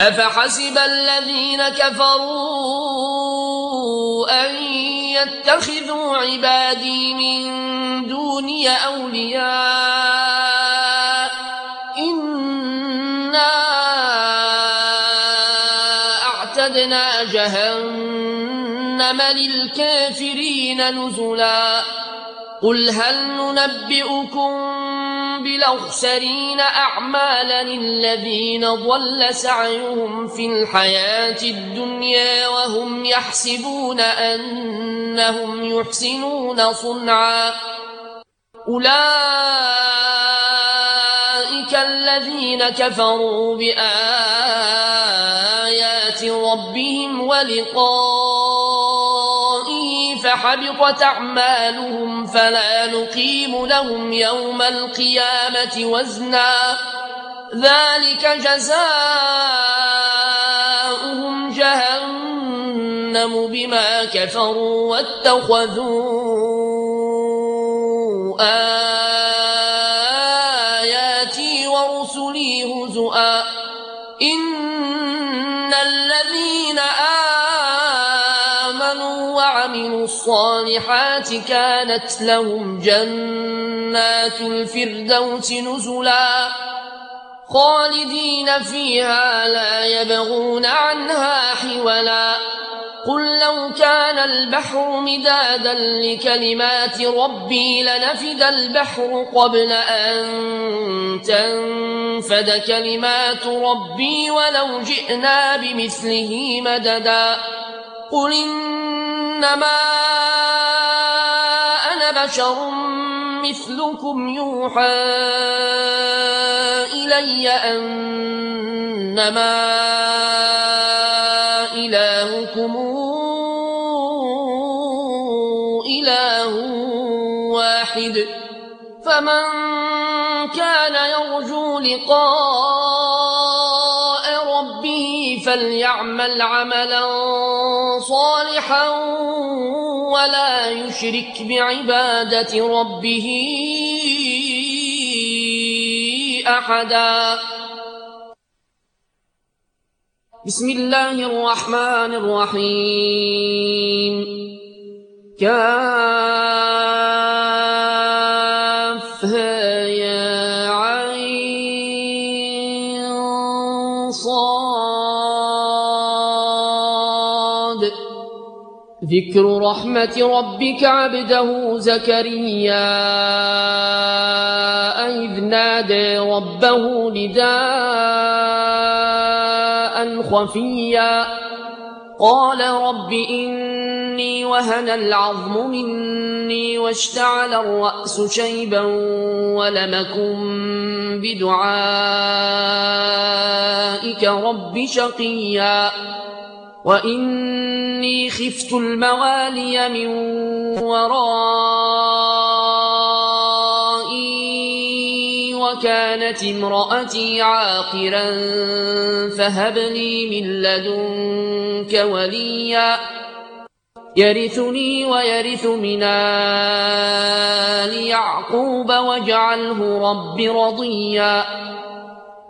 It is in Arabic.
أفحسب الذين كفروا أن يتخذوا عبادي من دوني أولياء إنا أعتدنا جهنم للكافرين نزلا قل هل ننبئكم بالأخسرين أعمالا الذين ضل سعيهم في الحياة الدنيا وهم يحسبون أنهم يحسنون صنعا أولئك الذين كفروا بآيات ربهم ولقائه فحبطت أعمالهم فلا نقيم لهم يوم القيامة وزنا ذلك جزاؤهم جهنم بما كفروا واتخذوا آياتي ورسلي هزؤا إن الذين آمنوا وعملوا الصالحات كانت لهم جنات الفردوس نزلا خالدين فيها لا يبغون عنها حولا قل لو كان البحر مدادا لكلمات ربي لنفد البحر قبل أن تنفد كلمات ربي ولو جئنا بمثله مددا قل إنما أنا بشر مثلكم يوحى إلي أنما إلهكم إله واحد فمن كان يرجو لقاء ربه فليعمل عملا صالحا ولا يشرك بعبادة ربه أحدا بسم الله الرحمن الرحيم كافها يا عين صاد ذكر رحمة ربك عبده زكريا إذ نادى ربه نداء خفيا قال رب إني وهن العظم مني واشتعل الرأس شيبا ولم أكن بدعائك رب شقيا وإني خفت الموالي من ورائي وكانت امرأتي عاقرا فهب لي من لدنك وليا يرثني ويرث من آل يعقوب واجعله رب رضيا